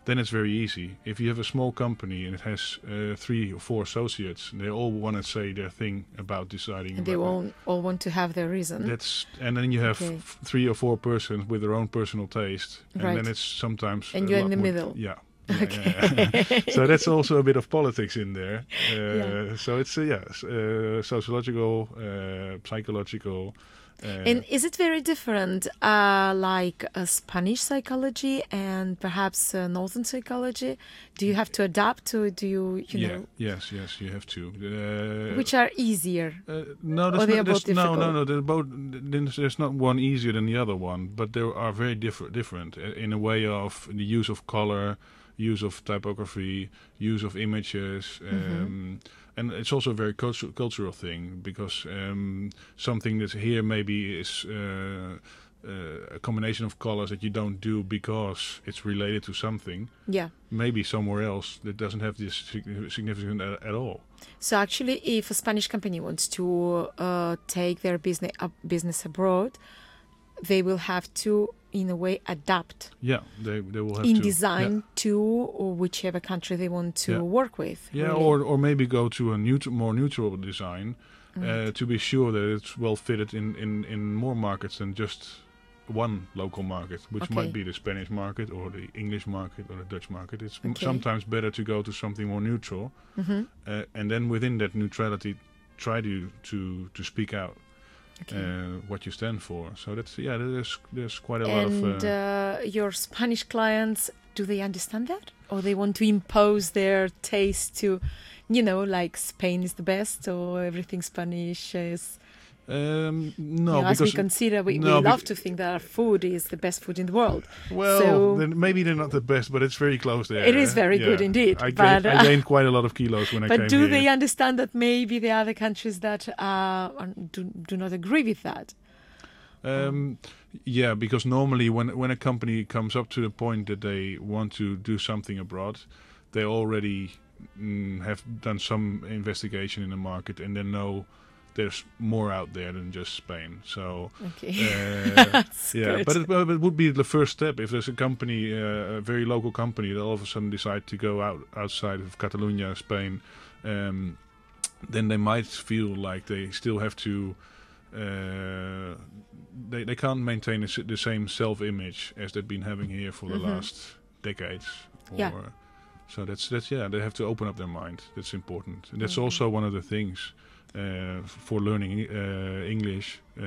then it's very easy. If you have a small company and it has uh, three or four associates, they all want to say their thing about deciding. And they about all, all want to have their reason. That's and then you have Okay. f- three or four persons with their own personal taste, and Right. then it's sometimes And a you're in lot the more- middle. Yeah. Yeah, yeah, yeah. So that's also a bit of politics in there. Uh, Yeah. So it's uh, yeah, s- uh, sociological, uh, psychological. Uh, And is it very different, uh, like uh, Spanish psychology and perhaps uh, Northern psychology? Do you have to adapt to? Do you, you yeah. know, Yes. Yes. You have to. Uh, which are easier? Uh, no, Or there's they not, are there's, both no, no, difficult? no. There's both. There's, there's not one easier than the other one, but they are very different. Different uh, in a way of the use of color, use of typography, use of images, um, Mm-hmm. and it's also a very cultural cultural thing because um, something that's here maybe is. Uh, uh, a combination of colors that you don't do because it's related to something. Yeah. Maybe somewhere else that doesn't have this sig- significance at, at all. So actually, if a Spanish company wants to uh, take their business uh, business abroad, they will have to, in a way, adapt Yeah, they they will have in to design yeah. to or whichever country they want to Yeah. work with. Yeah, really. or or maybe go to a neut- more neutral design uh, to be sure that it's well fitted in, in, in more markets than just one local market, which Okay. might be the Spanish market or the English market or the Dutch market. It's m- Okay. sometimes better to go to something more neutral, Mhm. uh, and then within that neutrality, try to to, to speak out Okay. uh, what you stand for. So that's yeah, there's there's quite a lot of. And Uh, uh, your Spanish clients, do they understand that? Or they want to impose their taste to, you know, like Spain is the best or everything Spanish is... um, you no, know, as we because consider, we, no, we love bec- to think that our food is the best food in the world. Well, So- then maybe they're not the best, but it's very close there. It is very good indeed, I, but, gained, I uh, gained quite a lot of kilos when I But came do here. they understand that maybe the other countries that uh, are- do, do not agree with that? Um, yeah, because normally when when a company comes up to the point that they want to do something abroad, they already mm, have done some investigation in the market and they know there's more out there than just Spain. So Okay. uh, That's yeah, good. but it, but it would be the first step if there's a company, uh, a very local company, that all of a sudden decide to go out outside of Catalonia, Spain. Um, then they might feel like they still have to. Uh, they they can't maintain the, s- the same self-image as they've been having here for the Mhm. last decades. Or, Yeah. So that's that's yeah. They have to open up their mind. That's important. And that's Mhm. also one of the things uh, for learning uh, English. Uh,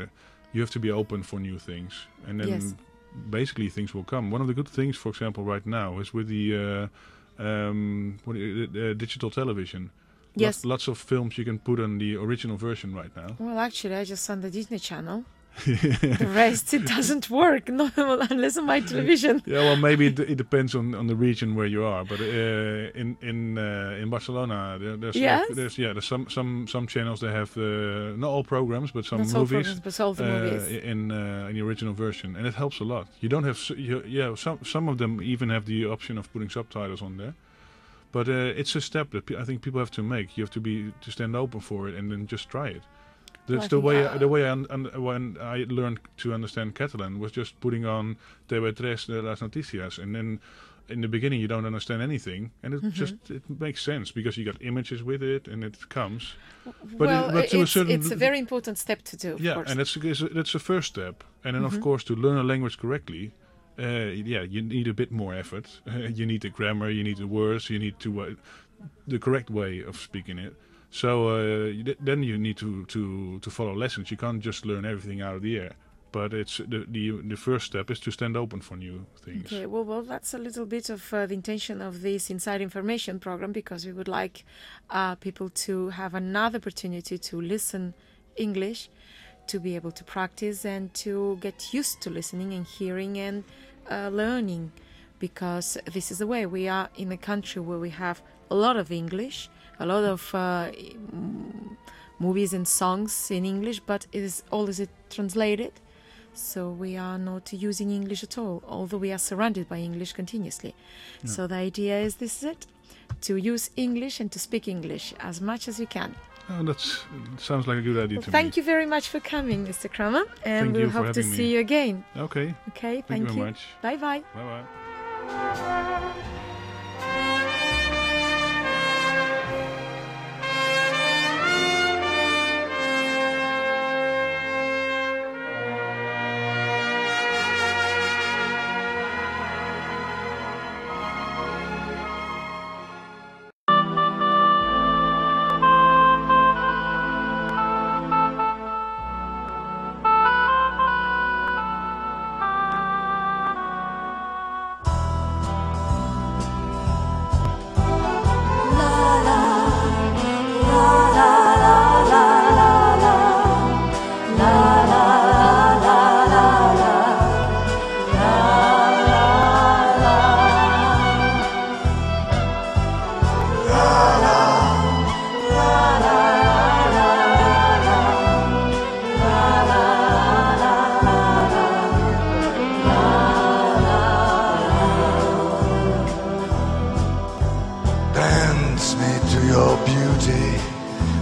you have to be open for new things, and then Yes. basically things will come. One of the good things, for example, right now is with the uh, um, what, i- uh, digital television. Yes. Lots, lots of films you can put on the original version right now. Well, actually, I just on the Disney Channel. The rest, it doesn't work, no, unless on my television. Yeah, well, maybe it, it depends on, on the region where you are. But uh, in in uh, in Barcelona, there, there's Yes? like, there's yeah, there's some some some channels they have uh, not all programs, but some Not all movies. programs, but all the uh, movies. in uh, in the original version, and it helps a lot. You don't have s- you, yeah, some some of them even have the option of putting subtitles on there. But uh, it's a step that pe- I think people have to make. You have to be to stand open for it and then just try it. That's I the think, way. uh, the way I un, un, when I learned to understand Catalan was just putting on T V tres de las noticias, and then in the beginning you don't understand anything, and it Mhm. just it makes sense because you got images with it, and it comes. But well, it, but to a it's, certain it's a very important step to do, of yeah, course. and that's it's- that's the first step, and then Mhm. of course to learn a language correctly. Uh, yeah, you need a bit more effort. You need the grammar, you need the words, you need to uh, the correct way of speaking it. So uh, you d- then you need to, to, to follow lessons. You can't just learn everything out of the air. But it's the the, the first step is to stand open for new things. Okay, well, well, that's a little bit of uh, the intention of this Inside Information program, because we would like uh, people to have another opportunity to listen English, to be able to practice and to get used to listening and hearing and uh, learning, because this is the way. We are in a country where we have a lot of English, a lot of uh, m- movies and songs in English, but it is all is it translated. So we are not using English at all, although we are surrounded by English continuously. Yeah. So the idea is this is it, to use English and to speak English as much as you can. Oh, that's sounds like a good idea Well, to thank me. you very much for coming, Mister Kramer, and Thank we'll you for hope to having see me. you again. Okay, Okay, thank, thank you very much. Bye bye. Bye bye.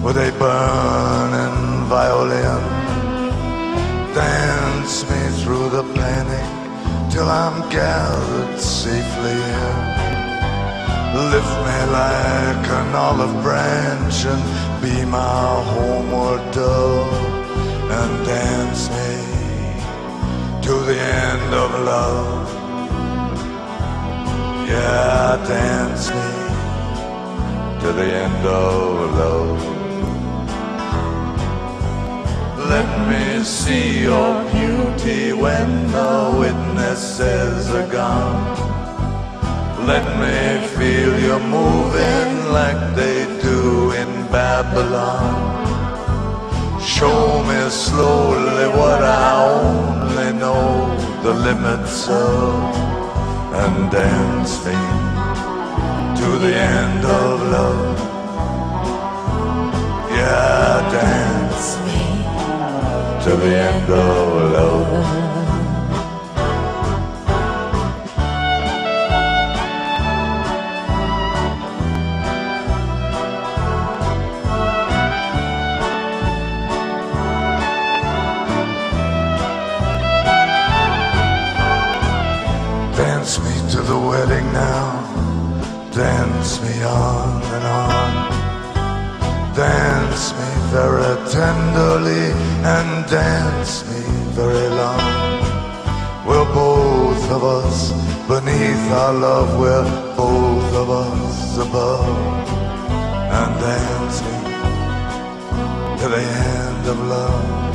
with a burning violin. Dance me through the panic till I'm gathered safely in. Lift me like an olive branch and be my homeward dove, and dance me to the end of love. Yeah, dance me to the end of love. Let me see your beauty when the witnesses are gone. Let me feel you moving like they do in Babylon. Show me slowly what I only know the limits of, and dance me to the end of love. Yeah, dance me to the end of love. Dance me to the wedding now, dance me on and on. Dance me very tenderly and dance me very long. We're both of us beneath our love, we're both of us above. And dance me to the end of love.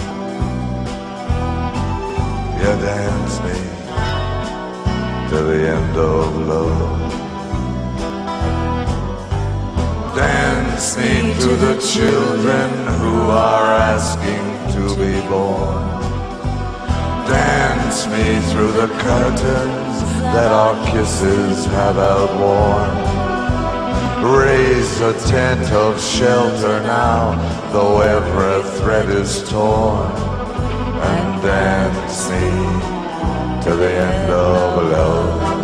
Yeah, dance me to the end of love. Dance me to the children who are asking to be born. Dance me through the curtains that our kisses have outworn. Raise a tent of shelter now, though every thread is torn. And dance me to the end of love.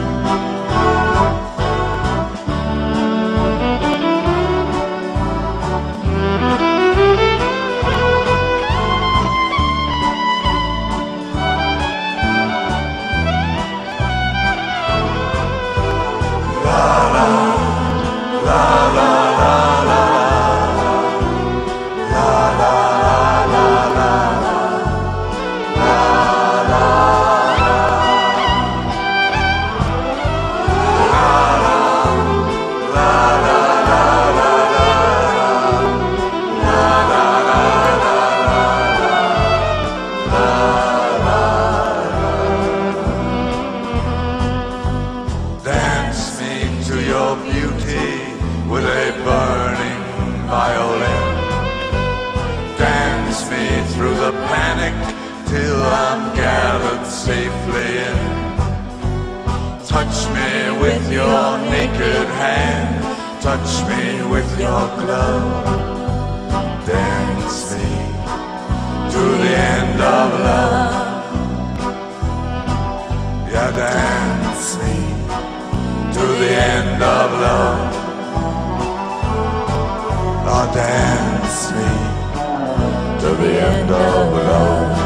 Till I'm gathered safely in. Touch me with your naked hand, touch me with your glove. Dance me to the end of love. Yeah, dance me to the end of love. Oh, dance me to the end of love.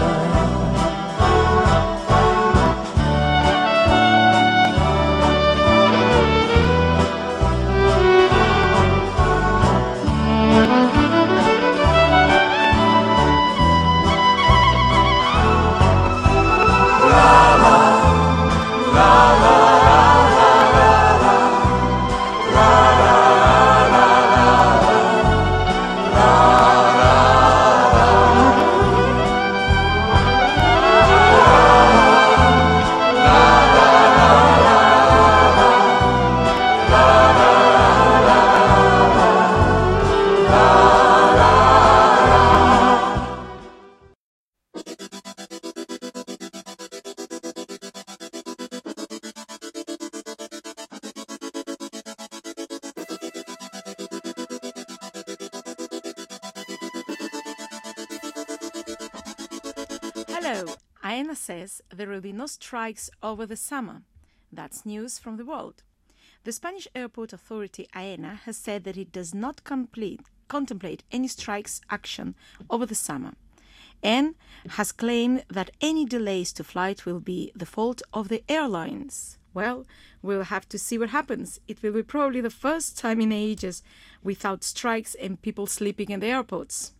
Hello, Aena says there will be no strikes over the summer. That's news from the world. The Spanish airport authority Aena has said that it does not complete, contemplate any strikes action over the summer, and has claimed that any delays to flight will be the fault of the airlines. Well, we'll have to see what happens. It will be probably the first time in ages without strikes and people sleeping in the airports.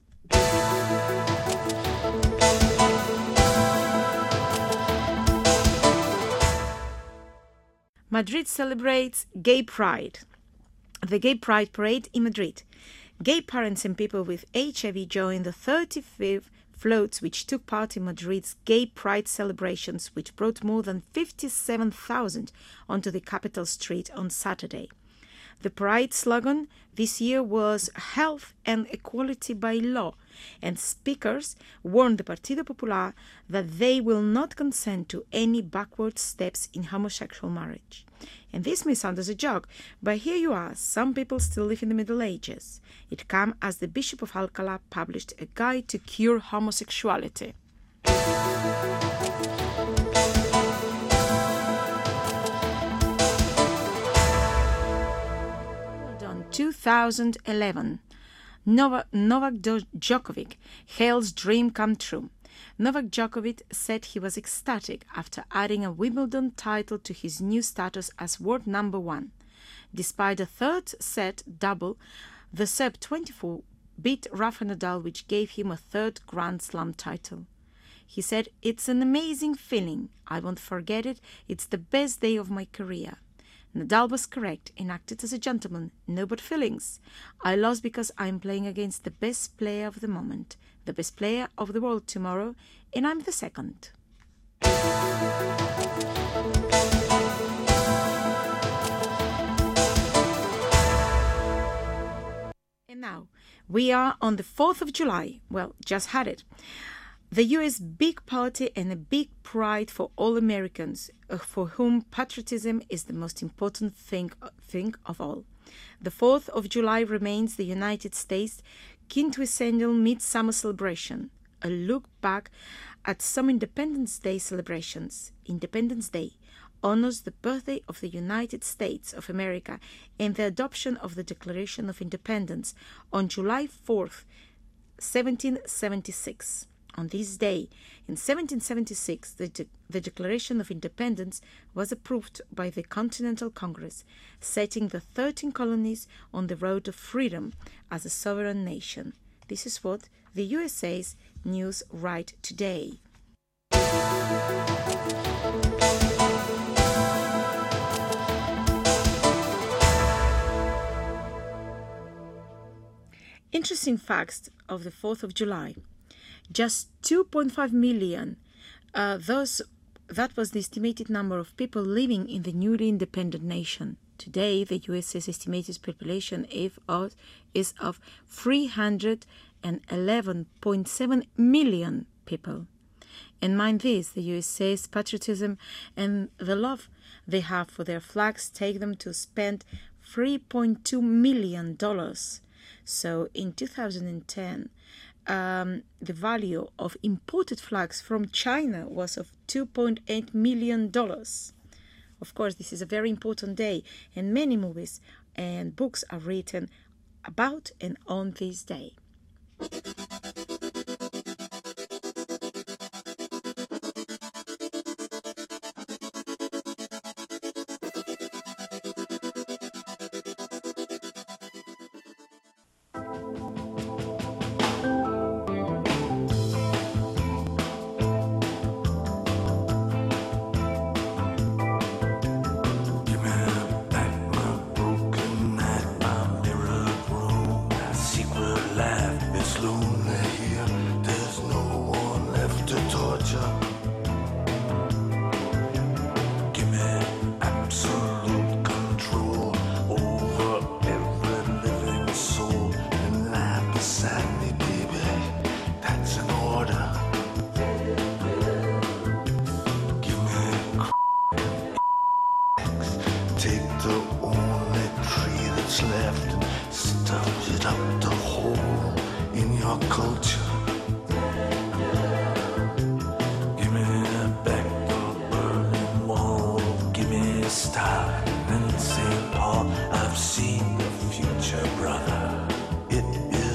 Madrid celebrates Gay Pride. The Gay Pride Parade in Madrid. Gay parents and people with H I V joined the thirty-fifth floats which took part in Madrid's Gay Pride celebrations, which brought more than fifty-seven thousand onto the capital street on Saturday. The parade slogan this year was Health and Equality by Law, and speakers warned the Partido Popular that they will not consent to any backward steps in homosexual marriage. And this may sound as a joke, but here you are, some people still live in the Middle Ages. It came as the Bishop of Alcalá published a guide to cure homosexuality. two thousand eleven. Novak, Novak Djokovic hails dream come true. Novak Djokovic said he was ecstatic after adding a Wimbledon title to his new status as world number one. Despite a third set double, the Serb twenty-four beat Rafa Nadal, which gave him a third Grand Slam title. He said, "It's an amazing feeling. I won't forget it. It's the best day of my career." Nadal was correct and acted as a gentleman, no bad feelings. "I lost because I'm playing against the best player of the moment, the best player of the world tomorrow, and I'm the second." And now, we are on the fourth of July. Well, just had it. The U S big party and a big pride for all Americans, uh, for whom patriotism is the most important thing, thing of all. The fourth of July remains the United States' quintessential midsummer celebration, a look back at some Independence Day celebrations. Independence Day honors the birthday of the United States of America and the adoption of the Declaration of Independence on July fourth, seventeen seventy-six. On this day, in seventeen seventy-six, the, de- the Declaration of Independence was approved by the Continental Congress, setting the thirteen colonies on the road to freedom as a sovereign nation. This is what the U S A's news write today. Interesting facts of the fourth of July. Just two point five million, uh, those, that was the estimated number of people living in the newly independent nation. Today, the U S A's estimated population is of three hundred eleven point seven million people. And mind this, the U S A's patriotism and the love they have for their flags take them to spend three point two million dollars. So in two thousand ten, Um, the value of imported flags from China was of two point eight million dollars. Of course, this is a very important day, and many movies and books are written about and on this day. Saint Paul, I've seen the future, brother. It is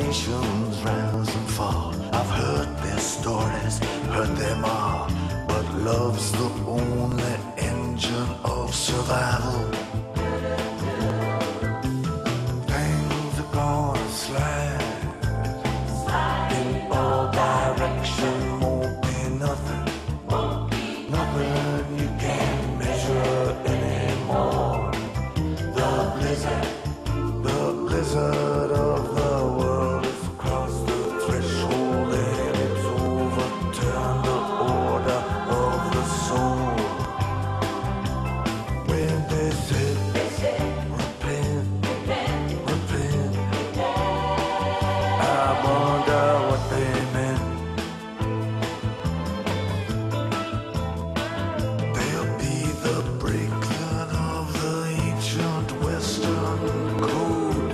nations rise and fall. I've heard their stories, heard them all, but love's the only engine of survival. Things are gonna slide in all directions. Won't be nothing, nothing you can measure anymore. The blizzard, the blizzard of the world has crossed the threshold and it's overturned the order of the soul. When they said, repent, repent, I wonder what they meant. They'll be the breakdown of the ancient Western code.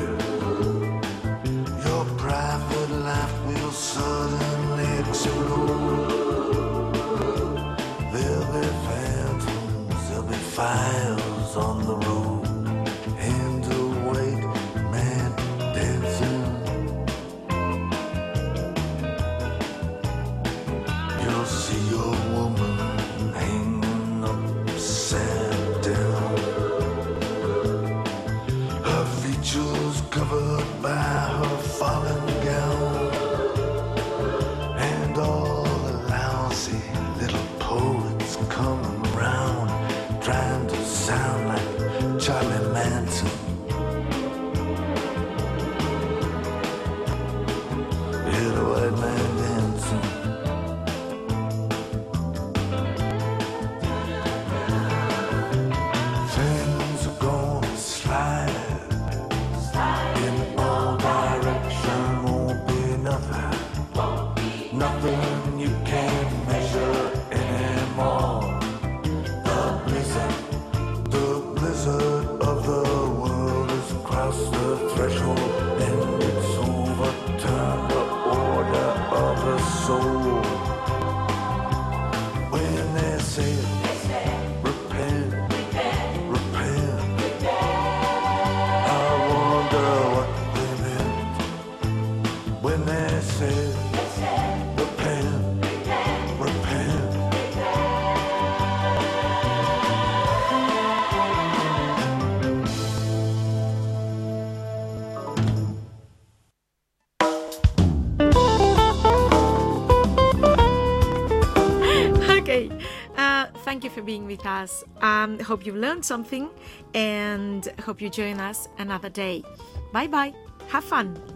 Your private life will suddenly explode. There'll be phantoms, there'll be fires on the road. Hands await, man dancing. You'll see your woman hanging upside down. Her features covered by her fallen gown. And all the lousy little poets coming round, trying to sound like Charlie Manson. Hear the white man dancing. Things are gonna slide in all directions. Won't be nothing, nothing you can't measure anymore. The blizzard, the blizzard of the world has crossed the threshold and it's overturned the order of the soul. When they say, repent, repent, I wonder what they meant. When they say, repent, repent. Okay, uh, thank you for being with us. Um, hope you've learned something and hope you join us another day. Bye bye. Have fun.